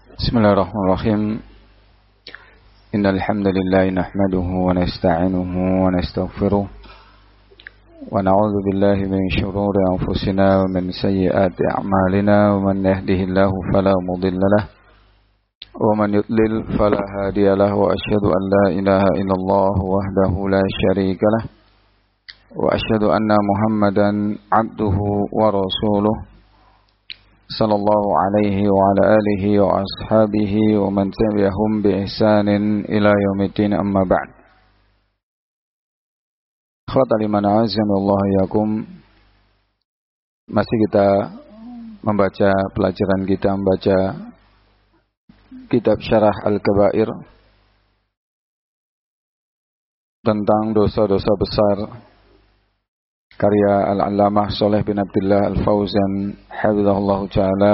Bismillahirrahmanirrahim. Innal hamdalillah nahmaduhu wa nasta'inuhu wa nastaghfiruh wa na'udzu billahi min shururi anfusina wa min sayyiati a'malina wa man yahdihillahu fala mudilla lahu wa man yudlil fala hadiya lahu wa asyhadu an la ilaha illallah wahdahu la syarika lahu wa asyhadu anna Muhammadan 'abduhu wa rasuluh sallallahu alaihi wa ala alihi wa ashabihi wa man tabi'ahum bi ihsanin ila yaumiddin, amma ba'd. Akhwatal iman a'azzanallahu yakum. Masih kita membaca pelajaran kita membaca kitab Syarah Al-Kabair tentang dosa-dosa besar karya Al-Allamah Shalih bin Abdullah Al-Fauzan hafizahullah ta'ala.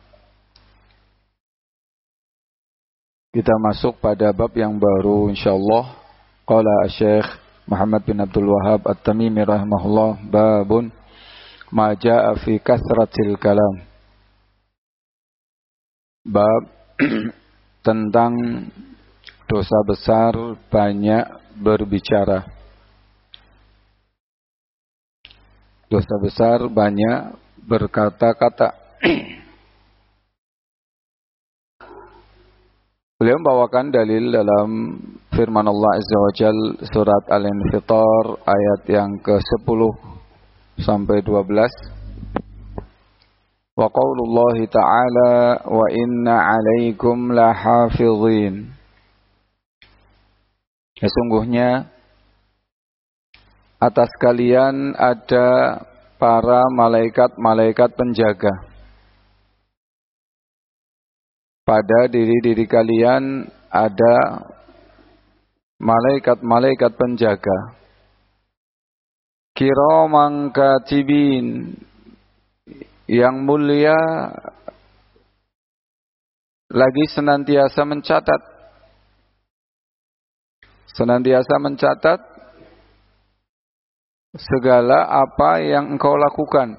Kita masuk pada bab yang baru insyaallah. Qala Syekh Muhammad bin Abdul Wahhab At-Tamimi rahimahullah, babun ma jaa'a fi kasratil kalam. Bab tentang dosa besar banyak berbicara. Dosa besar banyak berkata-kata. Beliau membawakan dalil dalam firman Allah Azza wa Jal surat Al-Infitar ayat yang ke-10 sampai 12. Wa qaulullahi ta'ala wa inna 'alaikum lahafizin. Sesungguhnya atas kalian ada para malaikat-malaikat penjaga. Pada diri-diri kalian ada malaikat-malaikat penjaga. Kiraman katibin, yang mulia lagi senantiasa mencatat. Senantiasa mencatat segala apa yang engkau lakukan.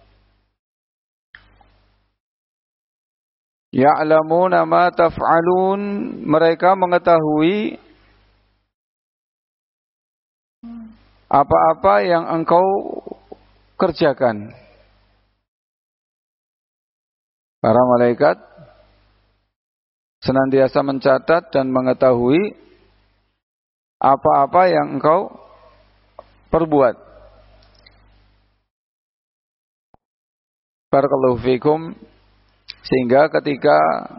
Ya'lamuna ma taf'alun, mereka mengetahui apa-apa yang engkau kerjakan. Para malaikat senantiasa mencatat dan mengetahui apa-apa yang engkau perbuat. Barakallahu fikum. Sehingga ketika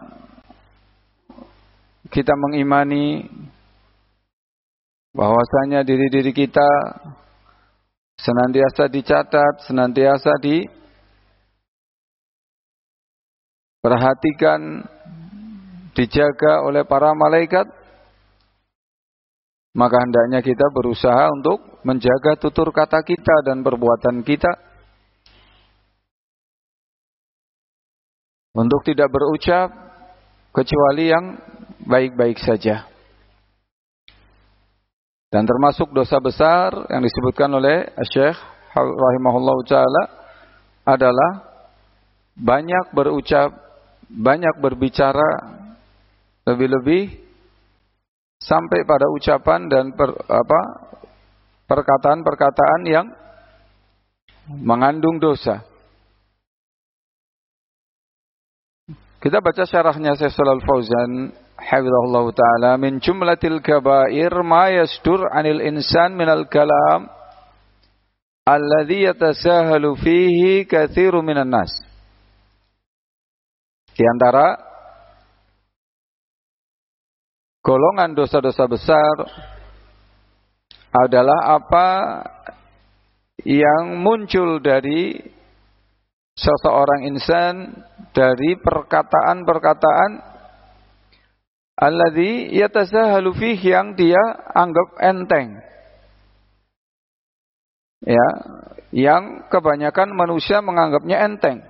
kita mengimani bahwasanya diri-diri kita senantiasa dicatat, senantiasa diperhatikan, dijaga oleh para malaikat, maka hendaknya kita berusaha untuk menjaga tutur kata kita dan perbuatan kita, untuk tidak berucap kecuali yang baik-baik saja. Dan termasuk dosa besar yang disebutkan oleh Syekh rahimahullah ta'ala adalah banyak berucap, banyak berbicara, lebih-lebih sampai pada ucapan dan perkataan-perkataan yang mengandung dosa. Kita baca syarahnya Syekh Shalal Fauzan hafizahullah ta'ala. Min jumlatil kabair ma yasdur anil insan minal kalam alladhi yatasahalu fihi kathiru minan nas. Di antara golongan dosa-dosa besar adalah apa yang muncul dari seseorang insan dari perkataan-perkataan alladzi yatasahalu fihi, yang dia anggap enteng. Ya, yang kebanyakan manusia menganggapnya enteng.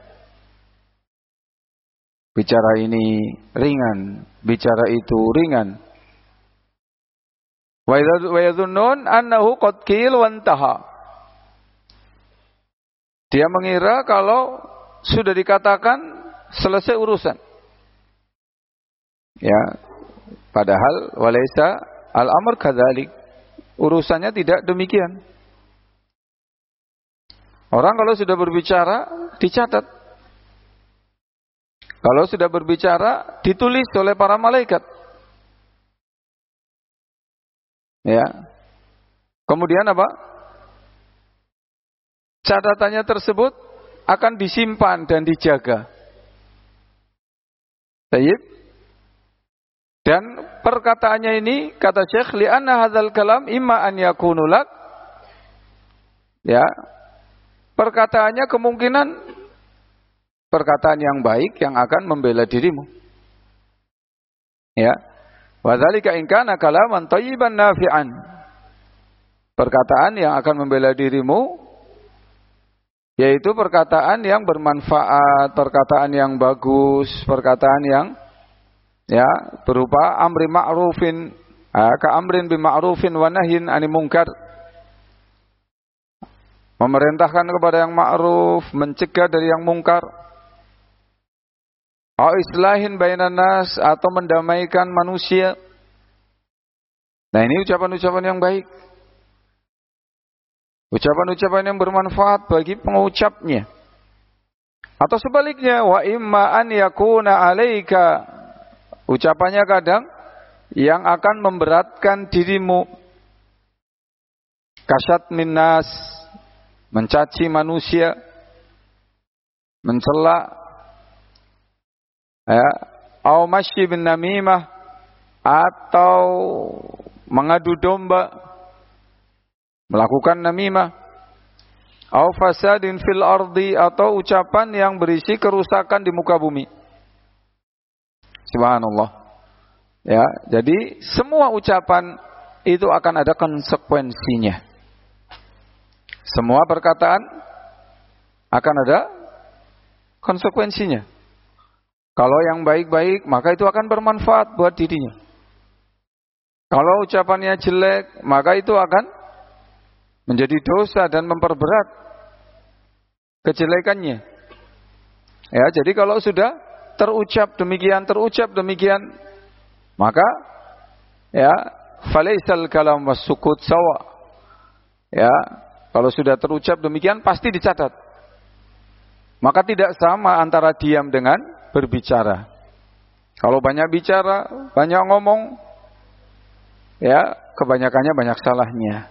Bicara ini ringan, bicara itu ringan. Wa yadhunnun annahu qad qil wa intaha. Dia mengira kalau sudah dikatakan selesai urusan. Ya, padahal walaysa al-amr kadzalik. Urusannya tidak demikian. Orang kalau sudah berbicara dicatat. Kalau sudah berbicara ditulis oleh para malaikat. Ya. Kemudian apa? Catatannya tersebut akan disimpan dan dijaga. Baik. Dan perkataannya ini kata Syekh li'anna hadzal kalam imma an yakunu lak. Ya. Perkataannya kemungkinan perkataan yang baik yang akan membela dirimu. Ya. Wa dzalika in kana kalaman thayyiban nafi'an. Perkataan yang akan membela dirimu yaitu perkataan yang bermanfaat, perkataan yang bagus, perkataan yang ya berupa amri ma'rufin, ka amrin bi ma'rufin wa nahyin 'anil munkar. Memerintahkan kepada yang ma'ruf, mencegah dari yang mungkar. Au islahin bainan nas, atau mendamaikan manusia. Nah, ini ucapan-ucapan yang baik. Ucapan-ucapan yang bermanfaat bagi pengucapnya. Atau sebaliknya, wa imma an yakuna 'alaika. Ucapannya kadang yang akan memberatkan dirimu. Kasat minnas, mencaci manusia, mencela, ya, au masyi bin namimah, atau mengadu domba, melakukan namimah, au fasadin fil ardi, atau ucapan yang berisi kerusakan di muka bumi. Subhanallah. Ya, jadi semua ucapan itu akan ada konsekuensinya. Semua perkataan akan ada konsekuensinya. Kalau yang baik-baik, maka itu akan bermanfaat buat dirinya. Kalau ucapannya jelek, maka itu akan menjadi dosa dan memperberat kejelekannya. Ya, jadi kalau sudah terucap demikian, maka ya falaisal kalam was-sukut sawa. Ya, kalau sudah terucap demikian pasti dicatat. Maka tidak sama antara diam dengan berbicara. Kalau banyak bicara, banyak ngomong, ya kebanyakannya banyak salahnya.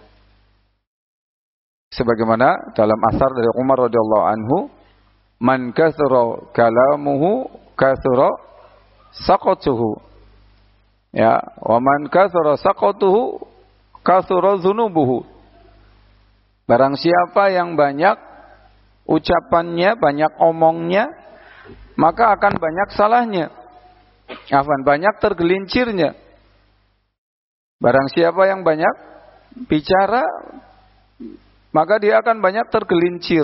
Sebagaimana dalam asar dari Umar radhiyallahu anhu, man kathura kalamuhu kathura saqatuhu. Ya, wa man kathura saqatuhu kathura dzunubuhu. Barang siapa yang banyak ucapannya, banyak omongnya, maka akan banyak salahnya. Banyak tergelincirnya. Barang siapa yang banyak bicara, maka dia akan banyak tergelincir.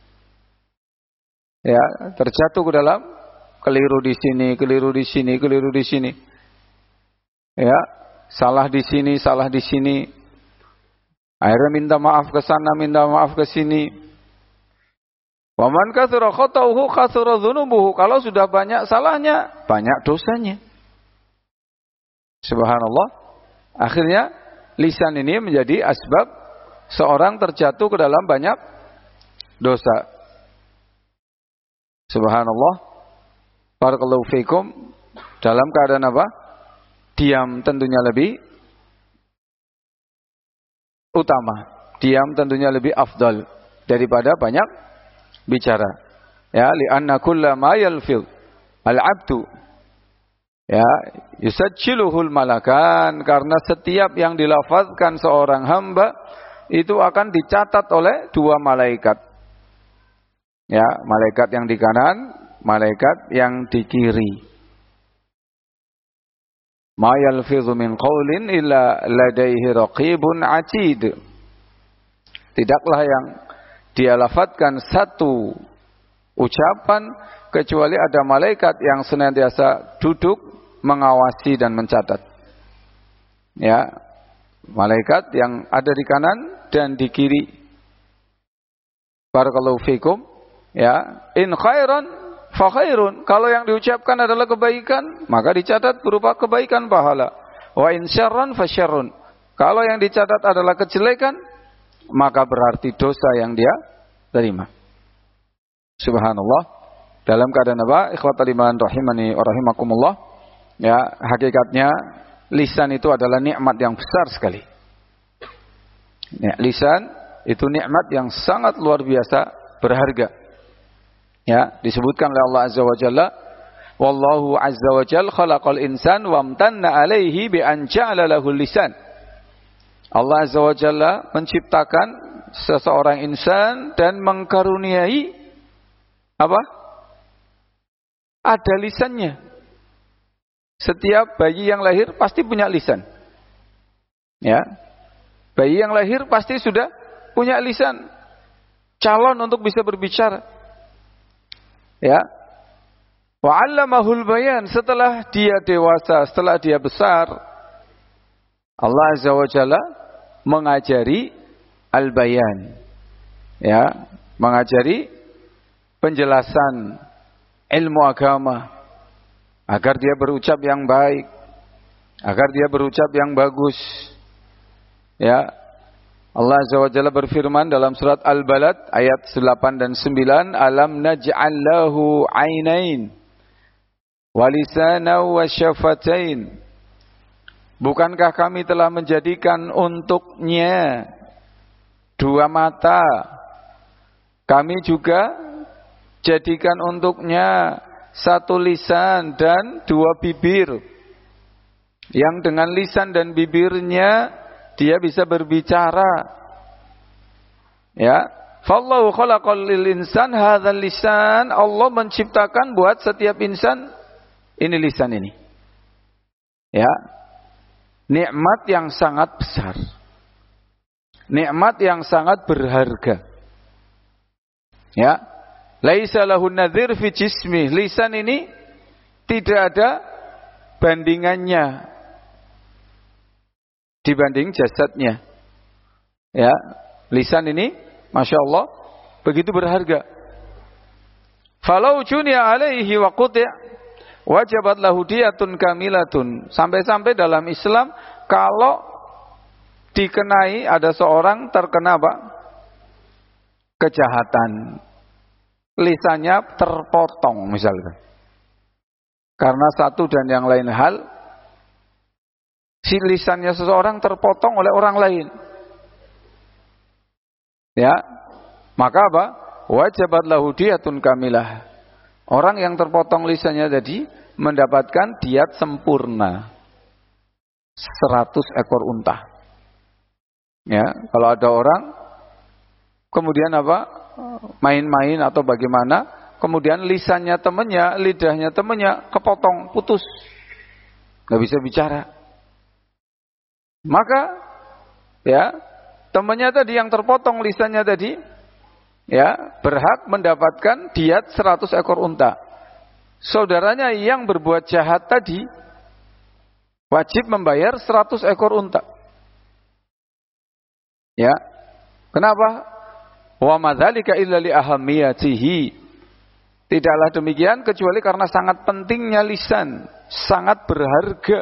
Ya, terjatuh ke dalam keliru di sini, keliru di sini, keliru di sini. Ya, salah di sini, salah di sini. Akhirnya minta maaf ke sana, minta maaf ke sini. Wa man katsara khata'uhu katsara dzunubuhu. Kalau sudah banyak salahnya, banyak dosanya. Subhanallah. Akhirnya lisan ini menjadi asbab seorang terjatuh ke dalam banyak dosa. Subhanallah. Barakallahu fikum. Dalam keadaan apa? Diam tentunya lebih utama. Diam tentunya lebih afdal daripada banyak bicara. Ya, li'anna kulla ma yalfidh al-'abdu ya yusajjiluhul malakan, karena setiap yang dilafazkan seorang hamba itu akan dicatat oleh dua malaikat. Ya, malaikat yang di kanan, malaikat yang di kiri. Ma yalfidhu min qaulin illa ladaihi raqibun 'atid. Tidaklah yang dia lafadzkan satu ucapan kecuali ada malaikat yang senantiasa duduk mengawasi dan mencatat. Ya, malaikat yang ada di kanan dan di kiri. Barakallahu fikum. Ya, in khairan fa khairun. Kalau yang diucapkan adalah kebaikan, maka dicatat berupa kebaikan pahala. Wa in syarran fa syarrun. Kalau yang dicatat adalah kejelekan, maka berarti dosa yang dia terima. Subhanallah. Dalam keadaan apa? Ikhwatal iman rahimani wa rahimakumullah. Ya, hakikatnya lisan itu adalah nikmat yang besar sekali. Ya, lisan itu nikmat yang sangat luar biasa berharga. Ya, disebutkan oleh Allah Azza wa Jalla, wallahu azza wa jalla khalaqal insan wa amtanna alaihi bi an ja'ala lahul lisan. Allah Azza wa Jalla menciptakan seseorang insan dan mengkaruniai apa? Ada lisannya. Setiap bayi yang lahir pasti punya lisan. Ya. Bayi yang lahir pasti sudah punya lisan. Calon untuk bisa berbicara. Ya. Wa 'allamahul bayan, setelah dia dewasa, setelah dia besar, Allah Azza wa Jalla mengajari al-bayan. Ya, mengajari penjelasan ilmu agama agar dia berucap yang baik, agar dia berucap yang bagus. Ya. Allah Azza wa Jalla berfirman dalam surat Al-Balad ayat 8 dan 9, alam naj'al lahu 'ainain wa lisanan wa syafatain. Bukankah kami telah menjadikan untuknya dua mata? Kami juga jadikan untuknya satu lisan dan dua bibir, yang dengan lisan dan bibirnya dia bisa berbicara. Ya, fallahu khalaqal lil insan hadzal lisan. Allah menciptakan buat setiap insan ini lisan ini. Ya, nikmat yang sangat besar, nikmat yang sangat berharga. Ya. Laisa lahun nadhir fi jismi. Lisan ini tidak ada bandingannya dibanding jasadnya. Ya, lisan ini Masya Allah begitu berharga. Falau junia alaihi wa quti' wajabat lahu diyatun kamilatun. Sampai-sampai dalam Islam kalau dikenai ada seorang terkena apa? Kejahatan, lisannya terpotong misalkan, karena satu dan yang lain hal, si lisannya seseorang terpotong oleh orang lain, ya, maka apa? Wajabat lahu diyatun kamilah. Orang yang terpotong lisannya tadi mendapatkan diat sempurna 100 ekor unta. Ya, kalau ada orang kemudian apa? Main-main atau bagaimana, kemudian lisannya temannya, lidahnya temannya kepotong, putus, nggak bisa bicara, maka ya temannya tadi yang terpotong lisannya tadi, ya, berhak mendapatkan diat 100 ekor unta. Saudaranya yang berbuat jahat tadi wajib membayar 100 ekor unta. Ya, kenapa? Wa madzalika illa li ahammiyatihi. Tidaklah demikian kecuali karena sangat pentingnya lisan, sangat berharga.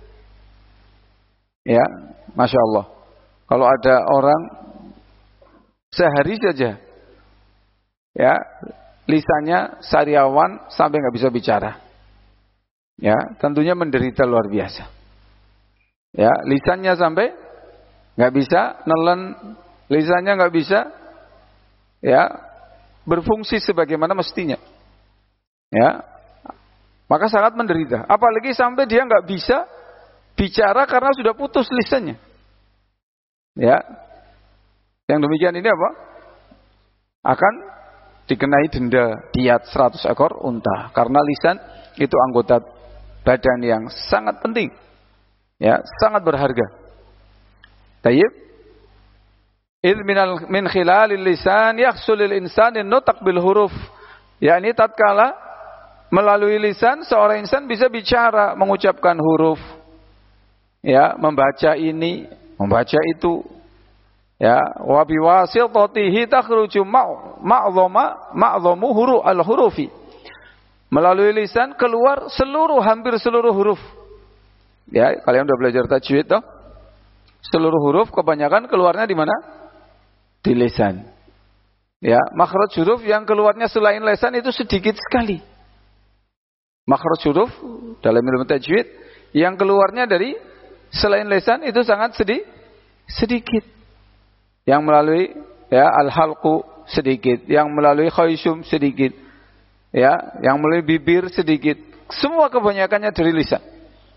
Ya, Masya Allah. Kalau ada orang sehari saja, ya, lisannya sariawan sampai nggak bisa bicara, ya, tentunya menderita luar biasa. Ya, lisannya sampai nggak bisa nelen, lisannya nggak bisa, ya, berfungsi sebagaimana mestinya, ya, maka sangat menderita. Apalagi sampai dia nggak bisa bicara karena sudah putus lisannya, ya. Yang demikian ini apa? Akan dikenai denda diat 100 ekor unta, karena lisan itu anggota badan yang sangat penting, ya, sangat berharga. Tayyib. Idh min khilalil lisan yahsulil insanin nutaq bil huruf. Yakni tatkala melalui lisan seorang insan bisa bicara, mengucapkan huruf, ya, membaca ini, membaca itu, ya, wa biwasitatihi takhruju ma'dhamu huruf al-hurufi. Melalui lisan keluar hampir seluruh huruf. Ya, kalian udah belajar tajwid toh? Seluruh huruf kebanyakan keluarnya di mana? Di lisan. Ya, makhraj huruf yang keluarnya selain lisan itu sedikit sekali. Makhraj huruf dalam ilmu tajwid yang keluarnya dari selain lisan itu sangat sedikit. Yang melalui ya al-halqu sedikit, yang melalui khayshum sedikit. Ya, yang melalui bibir sedikit. Semua kebanyakannya dari lisan.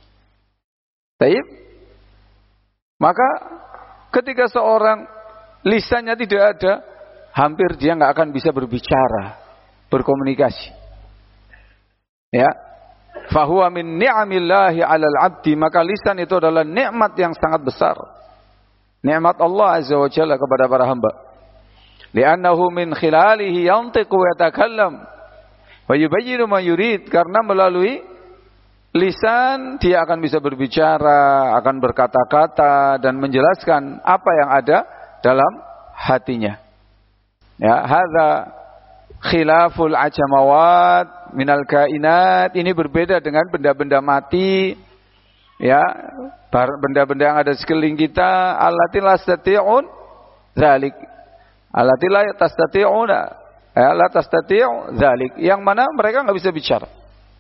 Baik. Maka ketika seorang lisannya tidak ada, hampir dia nggak akan bisa berbicara, berkomunikasi. Ya, fahuwa min ni'amillahi 'alal 'abdi, maka lisan itu adalah nikmat yang sangat besar. Nikmat Allah Azza wa Jalla kepada para hamba. Li'annahu min khilalihi yantiqu wa yatakallam wa yubayyinu ma yurid, karena melalui lisan dia akan bisa berbicara, akan berkata-kata dan menjelaskan apa yang ada dalam hatinya. Ya, hadza khilaful ajamawat minal kainat, ini berbeda dengan benda-benda mati, ya, benda-benda yang ada di sekeliling kita, allati la tastati'un dzalik, allati la tastati'una, ya, la tastati'u dzalik, yang mana mereka enggak bisa bicara.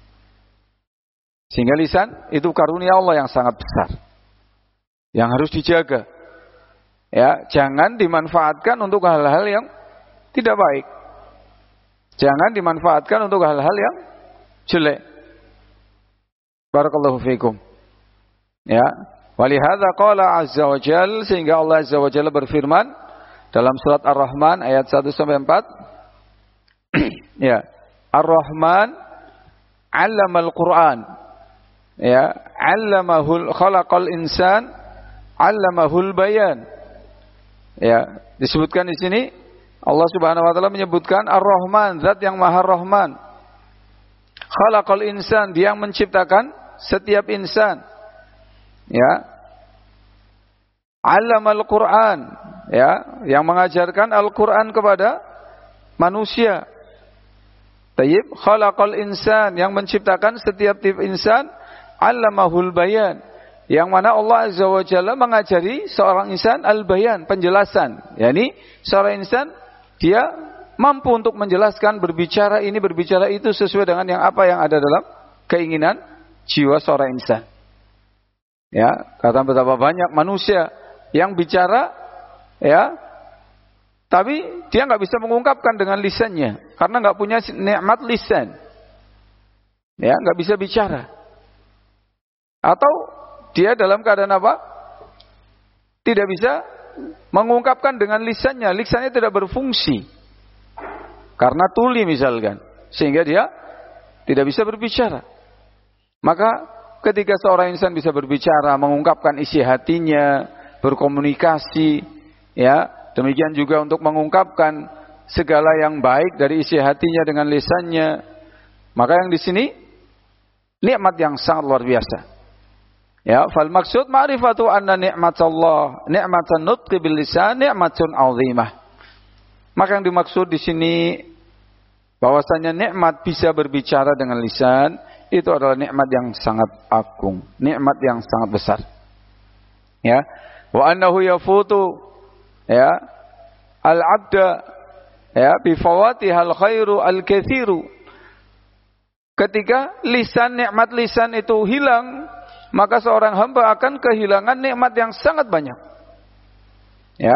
Sehingga lisan itu karunia Allah yang sangat besar, yang harus dijaga. Ya, jangan dimanfaatkan untuk hal-hal yang tidak baik. Jangan dimanfaatkan untuk hal-hal yang jelek. Barakallahu fiikum. Ya, walihadza qala azza wa jalla, sehingga Allah azza wa jalla berfirman dalam surat Ar-Rahman ayat 1 sampai 4. Ya, Ar-Rahman 'allamal Qur'an. Ya, 'allamahul khalaqal insan 'allamahul bayan. Ya, disebutkan di sini Allah Subhanahu wa taala menyebutkan Ar-Rahman, zat yang Maha Rahman. Khalaqal insan, dia yang menciptakan setiap insan. Ya. 'Allamal Qur'an, ya, yang mengajarkan Al-Qur'an kepada manusia. Tayyib, khalaqal insan, yang menciptakan setiap tipe insan, 'allamahul bayan, yang mana Allah Azza wa Jalla mengajari seorang insan al-bayan, penjelasan. Yani seorang insan dia mampu untuk menjelaskan, berbicara ini, berbicara itu sesuai dengan yang apa yang ada dalam keinginan jiwa seorang insan. Ya, kata betapa banyak manusia yang bicara, ya, tapi dia nggak bisa mengungkapkan dengan lisannya karena nggak punya nikmat lisan. Ya, nggak bisa bicara. Atau dia dalam keadaan apa? Tidak bisa mengungkapkan dengan lisannya. Lisannya tidak berfungsi karena tuli misalkan, sehingga dia tidak bisa berbicara. Maka ketika seorang insan bisa berbicara, mengungkapkan isi hatinya, berkomunikasi, ya, demikian juga untuk mengungkapkan segala yang baik dari isi hatinya dengan lisannya, maka yang di sini nikmat yang sangat luar biasa. Ya, fal maksud ma'rifatu anna ni'matallah, ni'matan nutqi bil lisan, ni'matun 'azimah. Maka yang dimaksud di sini bahwasanya nikmat bisa berbicara dengan lisan itu adalah nikmat yang sangat agung, nikmat yang sangat besar. Ya, wa annahu yafutu, ya, al-'abda, ya, bi fawatihal khairu al-katsiru. Ketika nikmat lisan itu hilang, maka seorang hamba akan kehilangan nikmat yang sangat banyak. Ya.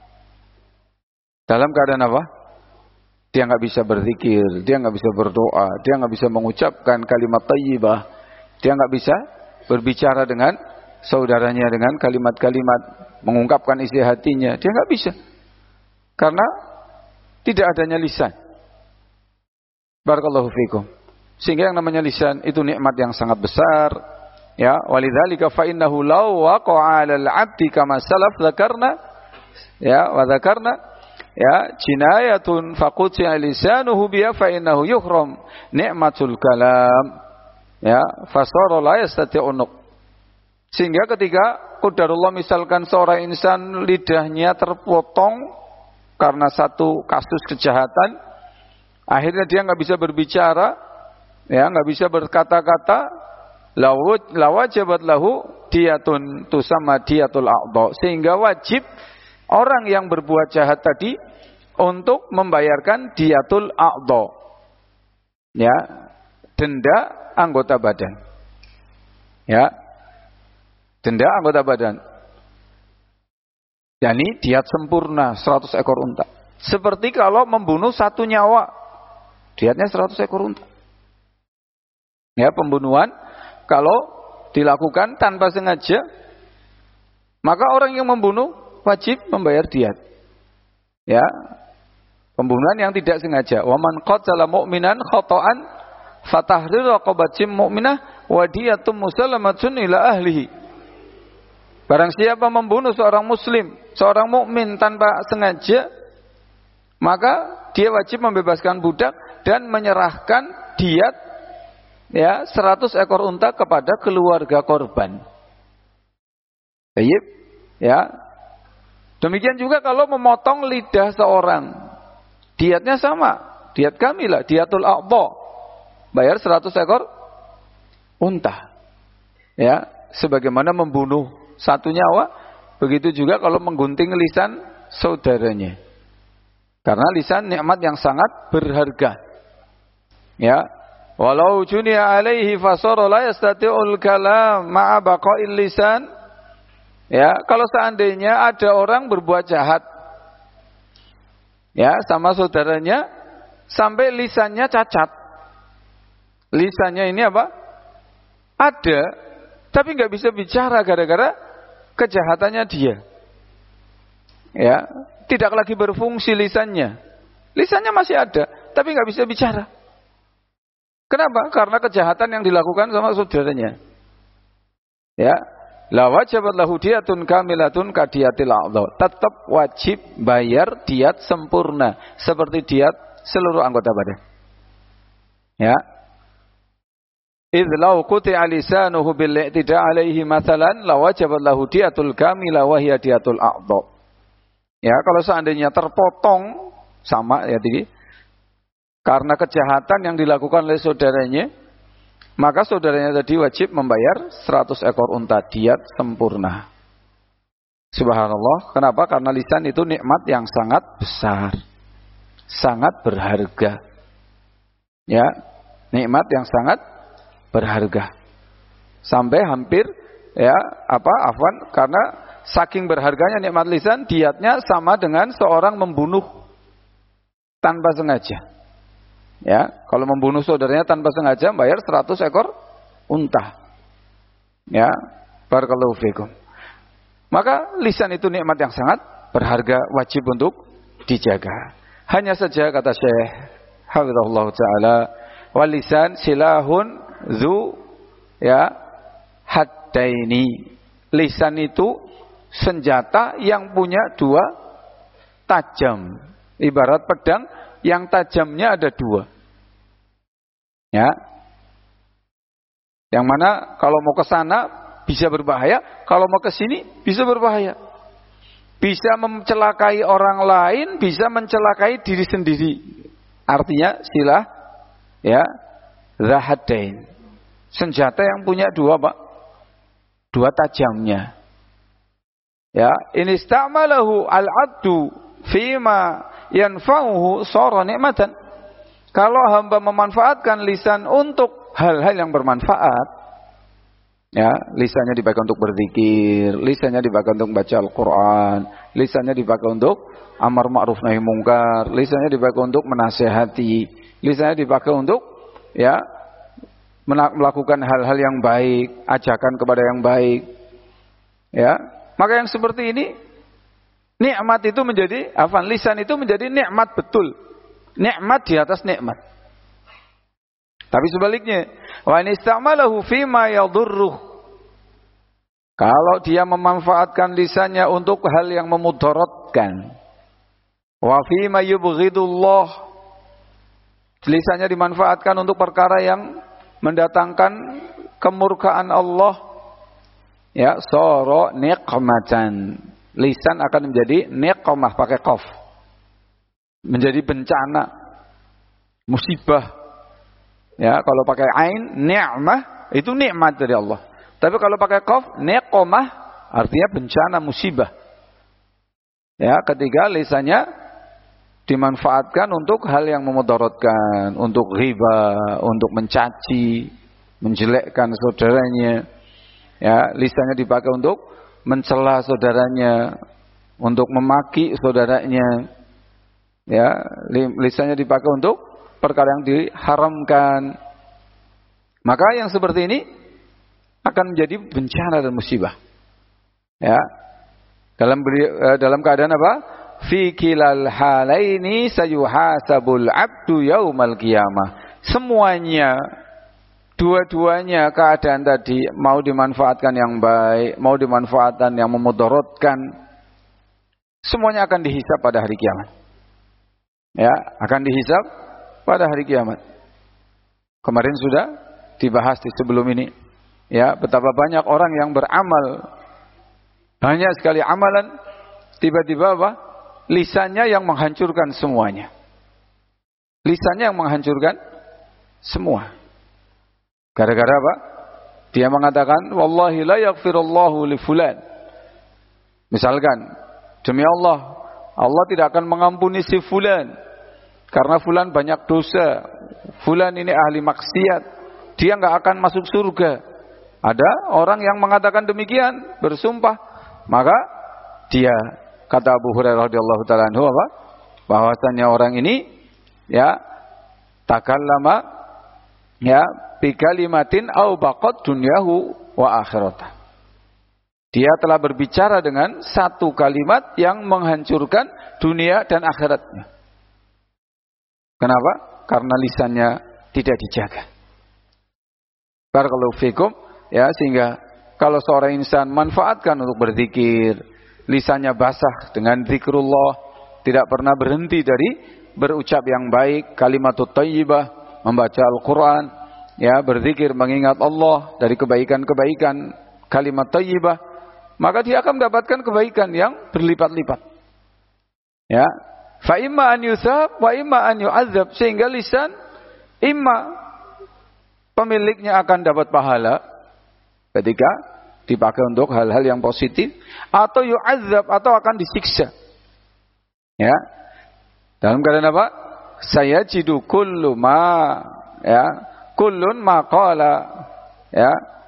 Dalam keadaan apa? Dia nggak bisa berzikir, dia nggak bisa berdoa, dia nggak bisa mengucapkan kalimat thayyibah, dia nggak bisa berbicara dengan saudaranya dengan kalimat-kalimat, mengungkapkan isi hatinya, dia nggak bisa. Karena tidak adanya lisan. Barakallahu fikum. Sehingga yang namanya lisan itu nikmat yang sangat besar. Ya, walidzalika fa innahu law waqa'a 'alal 'abdi kama salaf dzakarna, ya, wa dzakarna, ya, jinayatun faquti'a lisanuhu biha fa innahu yuhram ni'matul kalam, ya, fasara la yastati'u. Sehingga ketika qadarullah misalkan seorang insan lidahnya terpotong karena satu kasus kejahatan, akhirnya dia nggak bisa berbicara, Ya, nggak bisa berkata-kata, la wajabat lahu diyatun tusamma diyatul a'dha, sehingga wajib orang yang berbuat jahat tadi untuk membayarkan diyatul a'dha. Ya, denda anggota badan. Ya. Denda anggota badan. Yani diat sempurna 100 ekor unta. Seperti kalau membunuh 1 nyawa, diatnya 100 ekor unta. Ya, pembunuhan kalau dilakukan tanpa sengaja, maka orang yang membunuh wajib membayar diat. Ya. Pembunuhan yang tidak sengaja. Wa man qatala mu'minan khata'an fatahriru raqabatin mu'minah wa diyatun musallamatun ila ahlihi. Barang siapa membunuh seorang muslim, seorang mukmin tanpa sengaja, maka dia wajib membebaskan budak dan menyerahkan diat, ya, 100 ekor unta kepada keluarga korban. Baik, ya. Demikian juga kalau memotong lidah seorang, diatnya sama, diat kamilah, diatul a'dha, bayar 100 ekor unta. Ya, sebagaimana membunuh 1 nyawa, begitu juga kalau menggunting lisan saudaranya. Karena lisan nikmat yang sangat berharga. Ya, walau junia alaihi fasara la yastati'ul kalam ma'a baqa'il lisan. Ya, kalau seandainya ada orang berbuat jahat, ya, sama saudaranya sampai lisannya cacat. Lisannya ini apa? Ada, tapi nggak bisa bicara gara-gara kejahatannya dia. Ya, tidak lagi berfungsi lisannya. Lisannya masih ada, tapi nggak bisa bicara. Kenapa? Karena kejahatan yang dilakukan sama saudaranya. Ya, la wajabat lahu diyatun kamilatun kadiyatil a'dha. Tetap wajib bayar diat sempurna seperti diat seluruh anggota badan. Ya. Idz law quti'a lisanuhu bil i'tida' alaihi mathalan la wajabat lahu diyatul kamilah wa hiya diyatul a'dha. Ya, kalau seandainya terpotong sama ya tadi, karena kejahatan yang dilakukan oleh saudaranya, maka saudaranya tadi wajib membayar 100 ekor unta diat sempurna. Subhanallah, kenapa? Karena lisan itu nikmat yang sangat besar, sangat berharga. Ya, nikmat yang sangat berharga. Sampai hampir karena saking berharganya nikmat lisan, diatnya sama dengan seorang membunuh tanpa sengaja. Ya, kalau membunuh saudaranya tanpa sengaja bayar 100 ekor unta. Ya, barakallahu fikum. Maka lisan itu nikmat yang sangat berharga, wajib untuk dijaga. Hanya saja kata Syekh hafizahullah taala, wal lisan silahun zu haddaini. Lisan itu senjata yang punya 2 tajam. Ibarat pedang yang tajamnya ada 2. Ya. Yang mana kalau mau ke sana bisa berbahaya, kalau mau ke sini bisa berbahaya. Bisa mencelakai orang lain, bisa mencelakai diri sendiri. Artinya silah ya zahadain. Senjata yang punya 2 tajamnya. Ya, in ista'malahu al-'abdu fima yanfa'uhu shara ni'matan. Kalau hamba memanfaatkan lisan untuk hal-hal yang bermanfaat, ya, lisannya dipakai untuk berzikir, lisannya dipakai untuk baca Al-Qur'an, lisannya dipakai untuk amar ma'ruf nahi mungkar, lisannya dipakai untuk menasehati, lisannya dipakai untuk melakukan hal-hal yang baik, ajakan kepada yang baik. Ya, maka yang seperti ini nikmat itu menjadi lisan itu menjadi nikmat betul. Nikmat di atas nikmat. Tapi sebaliknya, wa nista'malahu fima yadurruh. Kalau dia memanfaatkan lisannya untuk hal yang memudaratkan, wa fima yubghidullah. Lisannya dimanfaatkan untuk perkara yang mendatangkan kemurkaan Allah, ya, soro niqmatan. Lisan akan menjadi niqmah pakai qaf. Menjadi bencana, musibah. Ya, kalau pakai ain ni'mah itu nikmat dari Allah. Tapi kalau pakai qaf niqmah artinya bencana, musibah. Ya, ketiga lisannya dimanfaatkan untuk hal yang memudaratkan, untuk riba, untuk mencaci, menjelekkan saudaranya. Ya, lisannya dipakai untuk mencela saudaranya, untuk memaki saudaranya. Ya, lisannya dipakai untuk perkara yang diharamkan. Maka yang seperti ini akan menjadi bencana dan musibah. Ya. Dalam keadaan apa? Fi kilal halaini sayuhasabul abdu yaumal qiyamah. Semuanya, dua-duanya keadaan tadi mau dimanfaatkan yang baik, mau dimanfaatkan yang memudaratkan, semuanya akan dihisab pada hari kiamat. Ya, akan dihisab pada hari kiamat. Kemarin sudah dibahas di sebelum ini. Ya, betapa banyak orang yang beramal, banyak sekali amalan, tiba-tiba apa? Lisannya yang menghancurkan semuanya. Lisannya yang menghancurkan semua. Gara-gara apa? Dia mengatakan, wallahi la yaghfirullahu li fulan. Misalkan, demi Allah, Allah tidak akan mengampuni si fulan karena fulan banyak dosa. Fulan ini ahli maksiat, dia enggak akan masuk surga. Ada orang yang mengatakan demikian, bersumpah, maka dia, kata Abu Hurairah radhiyallahu taala anhu, apa? Bahwasanya orang ini ya takallama ya bi kalimatin au baqat dunyahu wa akhiratah. Dia telah berbicara dengan satu kalimat yang menghancurkan dunia dan akhiratnya. Kenapa? Karena lisannya tidak dijaga. Barakallahu fikum, ya, sehingga kalau seorang insan manfaatkan untuk berzikir, lisannya basah dengan zikrullah, tidak pernah berhenti dari berucap yang baik, kalimatut thayyibah, membaca Al-Qur'an, ya, berzikir mengingat Allah dari kebaikan-kebaikan kalimat thayyibah, maka dia akan mendapatkan kebaikan yang berlipat-lipat. Ya, fa imma an yusab wa imma an yu'adzab, sehingga lisan imma pemiliknya akan dapat pahala ketika dipakai untuk hal-hal yang positif, atau yu'adzab, atau akan disiksa. Ya. Dalam keadaan apa? Saya jidu kullu ma, ya, kullun ma qala, ya.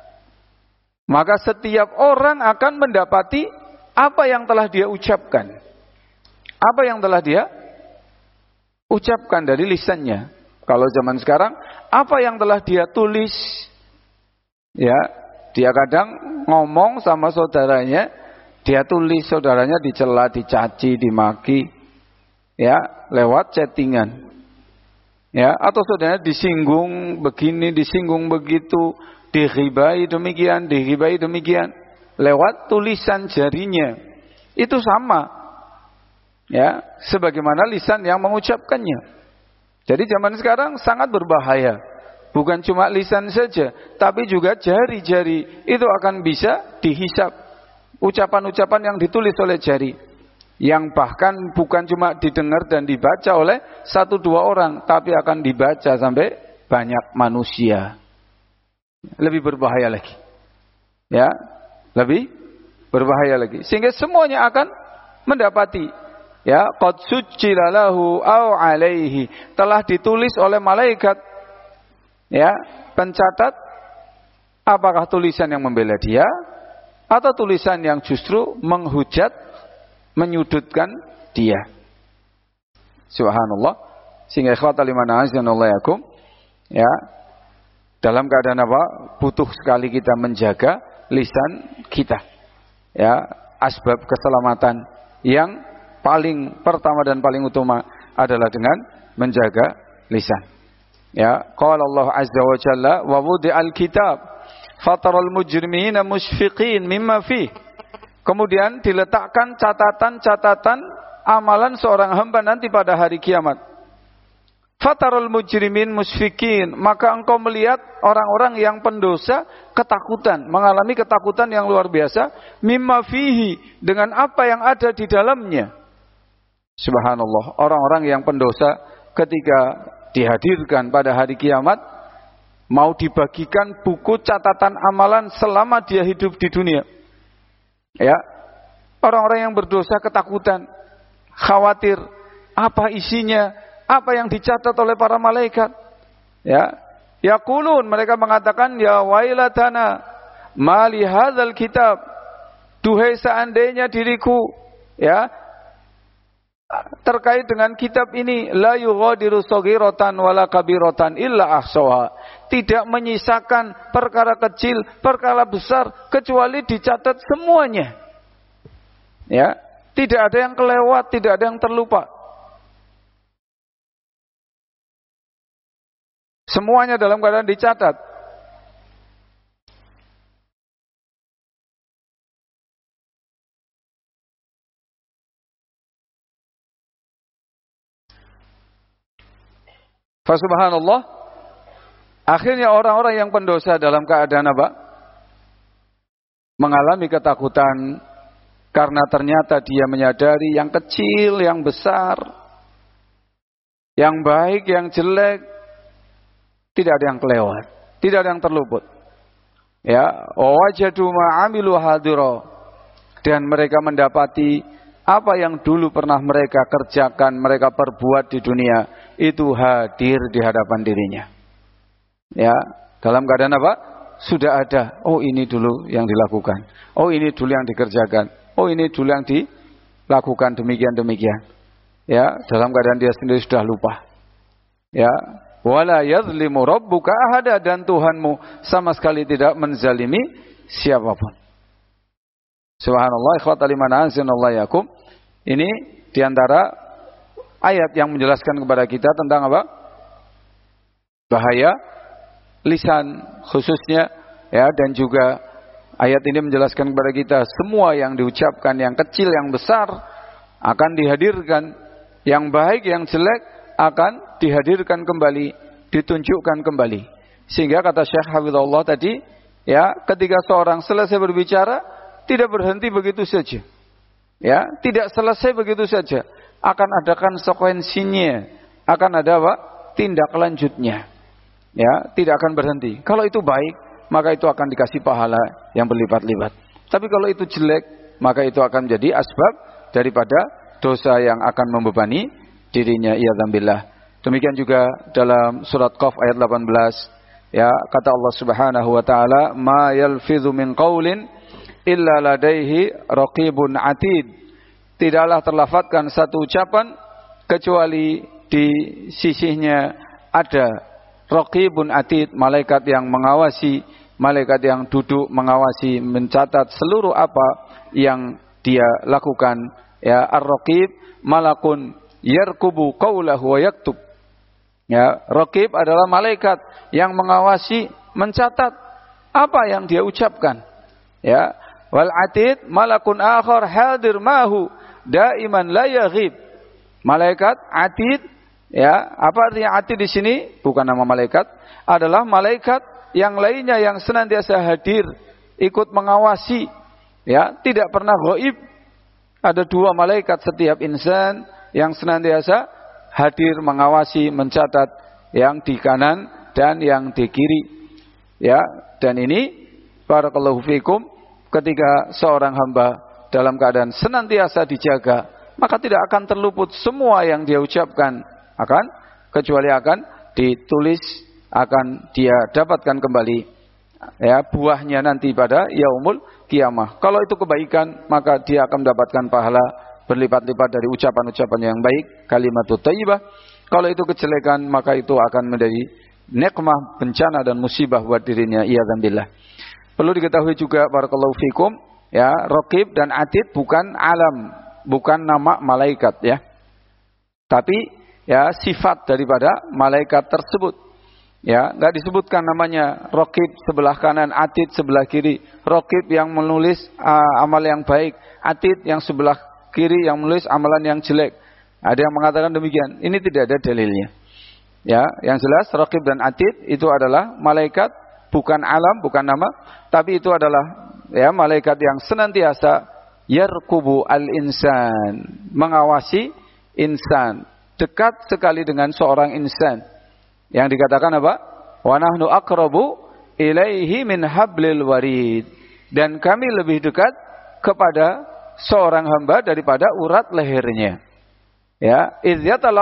Maka setiap orang akan mendapati apa yang telah dia ucapkan. Apa yang telah dia ucapkan dari lisannya. Kalau zaman sekarang, apa yang telah dia tulis. Ya, dia kadang ngomong sama saudaranya, dia tulis, saudaranya dicela, dicaci, dimaki, ya, lewat chattingan. Ya, atau saudaranya disinggung begini, disinggung begitu, dighibai demikian, lewat tulisan jarinya. Itu sama. Ya, sebagaimana lisan yang mengucapkannya. Jadi zaman sekarang sangat berbahaya. Bukan cuma lisan saja, tapi juga jari-jari itu akan bisa dihisap. Ucapan-ucapan yang ditulis oleh jari, yang bahkan bukan cuma didengar dan dibaca oleh 1-2 orang, tapi akan dibaca sampai banyak manusia. Lebih berbahaya lagi. Ya, lebih berbahaya lagi. Sehingga semuanya akan mendapati, ya, qad succila lahu au alaihi, telah ditulis oleh malaikat, ya, pencatat, apakah tulisan yang membela dia atau tulisan yang justru menghujat, menyudutkan dia. Subhanallah. Sehingga ikhwatal iman azanallahu yakum, ya, dalam keadaan apa? Butuh sekali kita menjaga lisan kita. Ya, asbab keselamatan yang paling pertama dan paling utama adalah dengan menjaga lisan. Ya, qala Allah azza wa jalla wa wudi'al kitab fataral mujrimina mushfiqin mimma fih. Kemudian diletakkan catatan-catatan amalan seorang hamba nanti pada hari kiamat. Fatarul mujrimin musfikin, maka engkau melihat orang-orang yang pendosa ketakutan, mengalami ketakutan yang luar biasa, mimma fihi, dengan apa yang ada di dalamnya. Subhanallah, orang-orang yang pendosa ketika dihadirkan pada hari kiamat, mau dibagikan buku catatan amalan selama dia hidup di dunia. Ya, orang-orang yang berdosa ketakutan, khawatir, apa isinya, apa yang dicatat oleh para malaikat. Ya, yaqulun, mereka mengatakan, ya wailatana, ma li hadzal kitab, duhai seandainya diriku, ya, terkait dengan kitab ini, la yughadiru shaghiratan wala kabiratan illa ahsaha, tidak menyisakan perkara kecil, perkara besar, kecuali dicatat semuanya. Ya, tidak ada yang kelewat, tidak ada yang terlupa. Semuanya dalam keadaan dicatat. Fasubhanallah, akhirnya orang-orang yang pendosa dalam keadaan apa? Mengalami ketakutan karena ternyata dia menyadari yang kecil, yang besar, yang baik, yang jelek, tidak ada yang kelewat, tidak ada yang terluput. Ya, wajadu ma'amilu hadira, dan mereka mendapati apa yang dulu pernah mereka kerjakan, mereka perbuat di dunia, itu hadir di hadapan dirinya. Ya, dalam keadaan apa? Sudah ada. Oh, ini dulu yang dilakukan. Oh, ini dulu yang dikerjakan. Oh, ini dulu yang dilakukan demikian. Ya, dalam keadaan dia sendiri sudah lupa. Ya, wala yadhlimu rabbuka ahada, dan Tuhanmu sama sekali tidak menzalimi siapapun. Subhanallah, ikhwatal iman azanallahu yakum. Ini diantara ayat yang menjelaskan kepada kita tentang apa? Bahaya lisan khususnya, ya, dan juga ayat ini menjelaskan kepada kita semua yang diucapkan, yang kecil, yang besar, akan dihadirkan, yang baik, yang jelek akan dihadirkan kembali, ditunjukkan kembali. Sehingga kata Syekh Hafizahullah tadi, ya, ketika seorang selesai berbicara, tidak berhenti begitu saja. Ya, tidak selesai begitu saja. Akan ada konsekuensinya, akan ada apa? Tindak lanjutnya. Ya, tidak akan berhenti. Kalau itu baik, maka itu akan dikasih pahala yang berlipat-lipat. Tapi kalau itu jelek, maka itu akan menjadi asbab daripada dosa yang akan membebani dirinya. Iyadzabillah. Demikian juga dalam surat Qaf ayat 18, ya, kata Allah Subhanahu wa taala, ma yalfidhu min qaulin illa ladaihi raqibun atid. Tidaklah terlafadzkan satu ucapan kecuali di sisinya ada raqibun atid, malaikat yang mengawasi, malaikat yang duduk mengawasi, mencatat seluruh apa yang dia lakukan. Ya, ar-raqib malakun yarkubu qaulahu wa yaktub. Ya, raqib adalah malaikat yang mengawasi, mencatat apa yang dia ucapkan. Ya, wal atid malakun akhar hadir mahu daiman la yaghib. Malaikat atid, ya, apa artinya atid di sini? Bukan nama malaikat, adalah malaikat yang lainnya yang senantiasa hadir, ikut mengawasi, ya, tidak pernah ghaib. Ada dua malaikat setiap insan yang senantiasa hadir, mengawasi, mencatat yang di kanan dan yang di kiri. Ya, dan ini barakallahu fikum, ketika seorang hamba dalam keadaan senantiasa dijaga, maka tidak akan terluput semua yang dia ucapkan, kecuali akan ditulis, akan dia dapatkan kembali, ya, buahnya nanti pada yaumul kiamah. Kalau itu kebaikan, maka dia akan mendapatkan pahala berlipat-lipat dari ucapan-ucapan yang baik, kalimatut thayyibah. Kalau itu kejelekan, maka itu akan menjadi nikmah, bencana dan musibah buat dirinya. Iyadzabillah. Perlu diketahui juga barakallahu fikum, ya, raqib dan atid bukan alam, bukan nama malaikat, ya, tapi ya sifat daripada malaikat tersebut. Ya, enggak disebutkan namanya. Raqib sebelah kanan, atid sebelah kiri. Raqib yang menulis amal yang baik, atid yang sebelah kiri yang menulis amalan yang jelek. Ada yang mengatakan demikian. Ini tidak ada dalilnya. Ya, yang jelas raqib dan atid itu adalah malaikat, bukan alam, bukan nama, tapi itu adalah, ya, malaikat yang senantiasa yarkubu al-insan, mengawasi insan, dekat sekali dengan seorang insan. Yang dikatakan apa? Wa nahnu aqrabu ilaihi min hablil warid. Dan kami lebih dekat kepada seorang hamba daripada urat lehernya. Ya, idz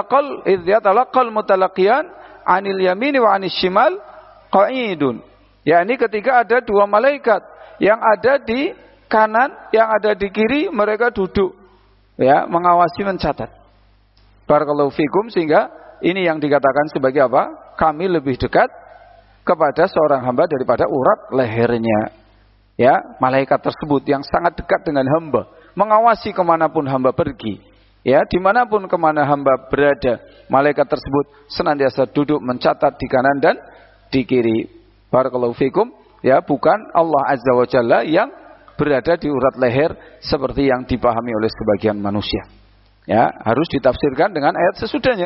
yatalaqal mutalaqiyan 'anil yamini wa 'anis shimal qa'idun. yakni ketika ada dua malaikat yang ada di kanan, yang ada di kiri, mereka duduk ya, mengawasi, mencatat. Barakallahu fikum. Sehingga ini yang dikatakan sebagai apa? Kami lebih dekat kepada seorang hamba daripada urat lehernya. Ya, malaikat tersebut yang sangat dekat dengan hamba, mengawasi kemanapun hamba pergi. Ya, dimanapun kemana hamba berada, malaikat tersebut senantiasa duduk mencatat di kanan dan di kiri. Barakallahu fikum. Ya, bukan Allah Azza wa Jalla yang berada di urat leher seperti yang dipahami oleh sebagian manusia. Ya, harus ditafsirkan dengan ayat sesudahnya.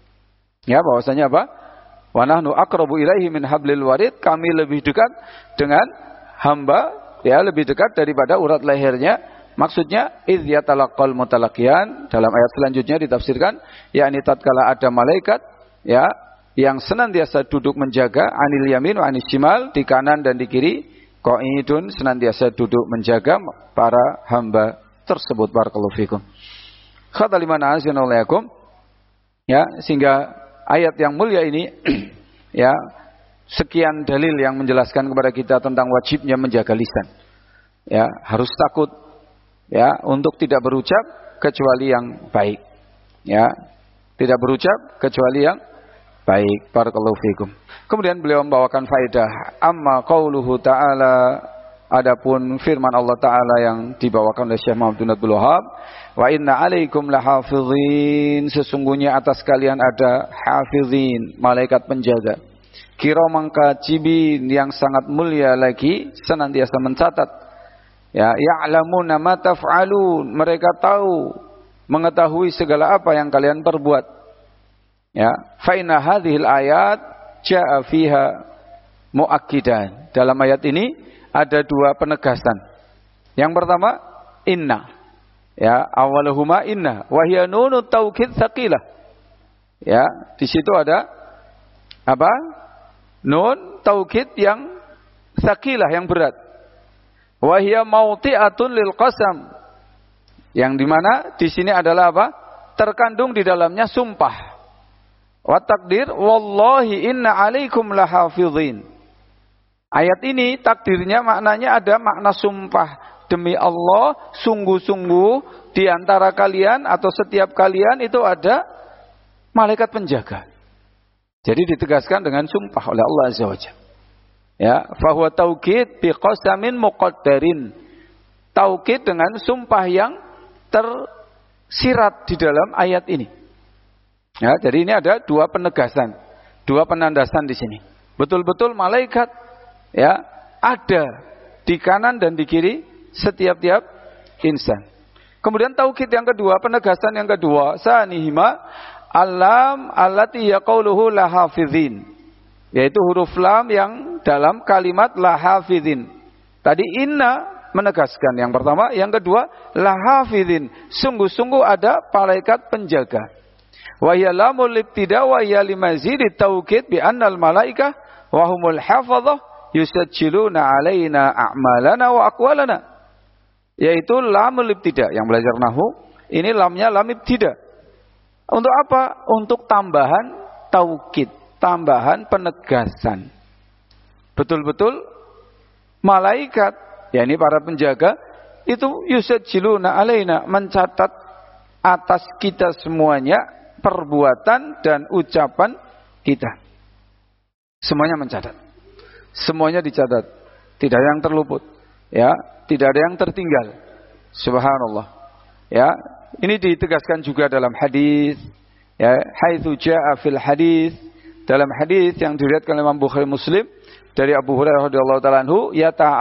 Ya, bahwasanya apa? Wa nahnu aqrabu ilaihi min hablil warid, kami lebih dekat dengan hamba, ya, lebih dekat daripada urat lehernya. Maksudnya idz yatalaqal mutalaqiyan, dalam ayat selanjutnya ditafsirkan yakni tatkala ada malaikat ya yang senantiasa duduk menjaga anil yamin wa anis shimal, di kanan dan di kiri, qa'idun, senantiasa duduk menjaga para hamba tersebut. Barakallahu fikum. Khatalimana azanallahu. Ya, sehingga ayat yang mulia ini ya, sekian dalil yang menjelaskan kepada kita tentang wajibnya menjaga lisan. Ya, harus takut ya untuk tidak berucap kecuali yang baik. Ya, tidak berucap kecuali yang baik. Barakallahu fikum. Kemudian beliau membawakan faedah amma qauluhu ta'ala, adapun firman Allah Ta'ala yang dibawakan oleh Syekh Muhammad bin Abdul Wahhab, wa inna alaikum lahafizin, sesungguhnya atas kalian ada hafizin, malaikat penjaga, kiraman katibin, yang sangat mulia lagi, senantiasa mencatat. Ya, ya'lamuna ma taf'alun, mereka tahu, mengetahui segala apa yang kalian perbuat. Ya, fa inna hadhil ayat ja'a fiha muakkidan. Dalam ayat ini ada dua penegasan. Yang pertama, inna. Ya, awaluhuma inna wa hiya nunut taukid tsaqilah. Ya, di situ ada apa? Nun taukid yang tsaqilah, yang berat. Wa hiya mauti'atun lil qasam. Yang dimana di sini adalah apa? Terkandung di dalamnya sumpah. Wa takdir wallahi inna alaikum lahafizin. Ayat ini takdirnya maknanya ada makna sumpah. Demi Allah, sungguh-sungguh di antara kalian atau setiap kalian itu ada malaikat penjaga. Jadi ditegaskan dengan sumpah oleh Allah Azza wa Jalla. Ya, fahuwa taukid biqasamin muqaddarin. Taukid dengan sumpah yang tersirat di dalam ayat ini. Ya, jadi ini ada dua penegasan, dua penandasan di sini. Betul-betul malaikat ya ada di kanan dan di kiri setiap-tiap insan. Kemudian taukid yang kedua, penegasan yang kedua, sanihima alam allati yaquluhu lahafizin, yaitu huruf lam yang dalam kalimat lahafizin. Tadi inna menegaskan yang pertama, yang kedua lahafizin, sungguh-sungguh ada malaikat penjaga. Wa hiya lamul ibtida wa hiya limazidi taukid bi annal malaikah wa humul hafazah yusajjiluna alaina a'malana wa aqwalana. Yaitu lamul ibtida. Yang belajar nahwu, ini lamnya lam ibtida. Untuk apa? Untuk tambahan taukid, tambahan penegasan. Betul-betul malaikat, yakni para penjaga, itu yusajjiluna alaina, mencatat atas kita semuanya perbuatan dan ucapan kita. Semuanya mencatat. Semuanya dicatat. Tidak ada yang terluput. Ya, tidak ada yang tertinggal. Subhanallah. Ya, ini ditegaskan juga dalam hadis. Ya, haitsu jaa fil hadis, dalam hadis yang diriwayatkan oleh Imam Bukhari Muslim dari Abu Hurairah radhiyallahu taala anhu,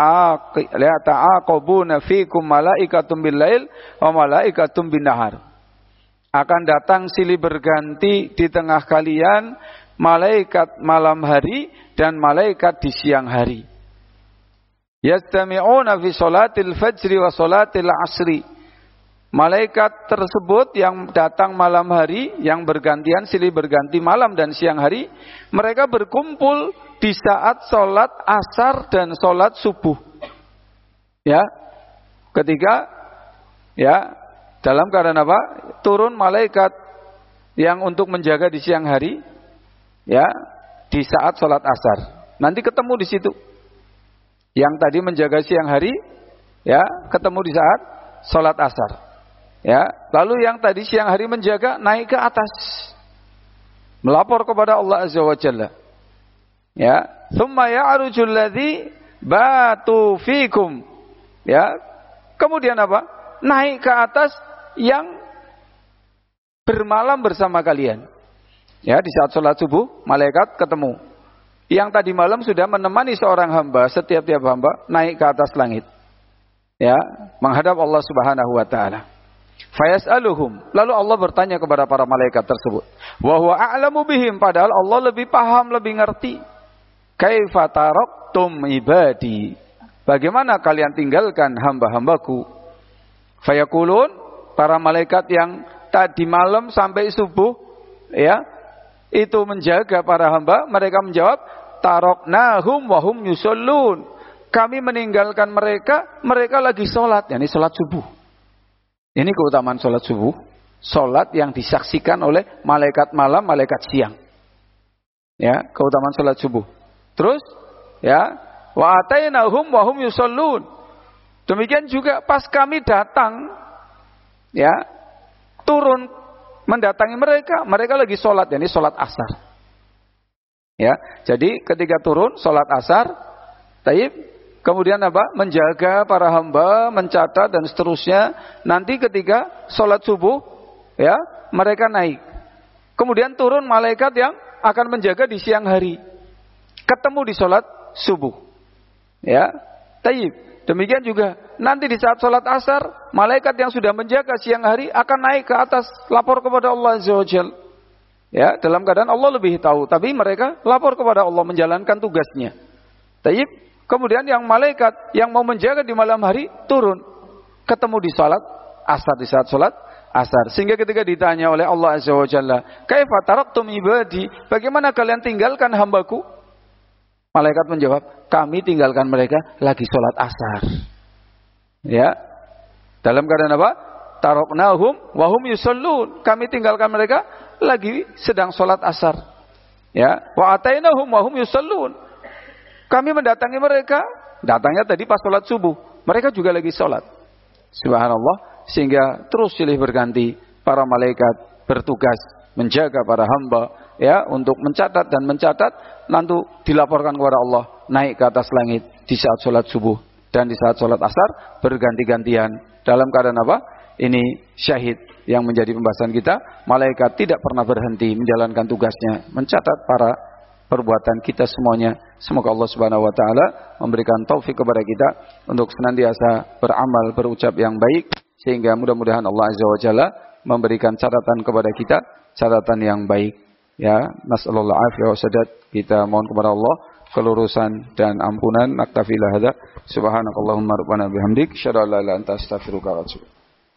yata'aqabuna fikum malaikatum bil lail wa malaikatum bin nahar. Akan datang silih berganti di tengah kalian malaikat malam hari dan malaikat di siang hari. Yastami'una fi salatil fajri wa salatil asri. Malaikat tersebut yang datang malam hari, yang bergantian silih berganti malam dan siang hari, mereka berkumpul di saat sholat asar dan sholat subuh. Ya, ketika ya dalam keadaan apa? Turun malaikat yang untuk menjaga di siang hari, ya di saat sholat asar. Nanti ketemu di situ. Yang tadi menjaga siang hari, ya ketemu di saat sholat asar. Ya, lalu yang tadi siang hari menjaga naik ke atas, melapor kepada Allah Azza wa Jalla. Ya, thumma ya'rujul ladzi batu fikum. Ya, kemudian apa? Naik ke atas yang bermalam bersama kalian. Ya, di saat sholat subuh malaikat ketemu. Yang tadi malam sudah menemani seorang hamba, setiap hamba naik ke atas langit. Ya, menghadap Allah Subhanahu wa taala. Fayas'aluhum, lalu Allah bertanya kepada para malaikat tersebut. Wa huwa a'lamu bihim, padahal Allah lebih paham, lebih ngerti. Kaifa taraktum ibadi, bagaimana kalian tinggalkan hamba-hambaku? Fayaqulun, para malaikat yang tadi malam sampai subuh ya itu menjaga para hamba, mereka menjawab, taraknahum wa hum yusallun, kami meninggalkan mereka, mereka lagi sholat, yakni sholat subuh. Ini keutamaan sholat subuh, sholat yang disaksikan oleh malaikat malam, malaikat siang. Ya, keutamaan sholat subuh. Terus, ya, wa atainahum wa hum yusallun. Demikian juga pas kami datang, ya, turun mendatangi mereka, mereka lagi sholat, yakni sholat asar. Ya, jadi ketika turun sholat asar, taib. Kemudian apa? Menjaga para hamba, mencatat dan seterusnya. Nanti ketika sholat subuh, ya mereka naik. Kemudian turun malaikat yang akan menjaga di siang hari. Ketemu di sholat subuh. Ya, taib. Demikian juga nanti di saat sholat asar, malaikat yang sudah menjaga siang hari akan naik ke atas, lapor kepada Allah Azza wa Jalla. Ya, dalam keadaan Allah lebih tahu, tapi mereka lapor kepada Allah menjalankan tugasnya. Taib. Kemudian yang malaikat yang mau menjaga di malam hari turun, ketemu di salat asar, di saat salat asar. Sehingga ketika ditanya oleh Allah Azza wa Jalla, kaifa taraktum ibadi, bagaimana kalian tinggalkan hambaku? Malaikat menjawab, kami tinggalkan mereka lagi salat asar. Ya, dalam keadaan apa? Taraknahum wa hum yusallun, kami tinggalkan mereka lagi sedang salat asar. Ya, wa atainahum wa hum yusallun, kami mendatangi mereka, datangnya tadi pas sholat subuh. Mereka juga lagi sholat. Subhanallah. Sehingga terus silih berganti para malaikat bertugas menjaga para hamba, ya, untuk mencatat dan mencatat, nanti dilaporkan kepada Allah, naik ke atas langit di saat sholat subuh dan di saat sholat asar berganti-gantian. Dalam keadaan apa? Ini syahid yang menjadi pembahasan kita. Malaikat tidak pernah berhenti menjalankan tugasnya, mencatat para perbuatan kita semuanya. Semoga Allah Subhanahu wa taala memberikan taufik kepada kita untuk senantiasa beramal, berucap yang baik, sehingga mudah-mudahan Allah Azza wa Jalla memberikan catatan kepada kita, catatan yang baik. Ya, nasallallahu alaihi wasallam, kita mohon kepada Allah kelurusan dan ampunan. Naktafi lahada. Subhanakallahumma rabbana bihamdik, syada la ilaha illa anta astaghfiruka wa atubu.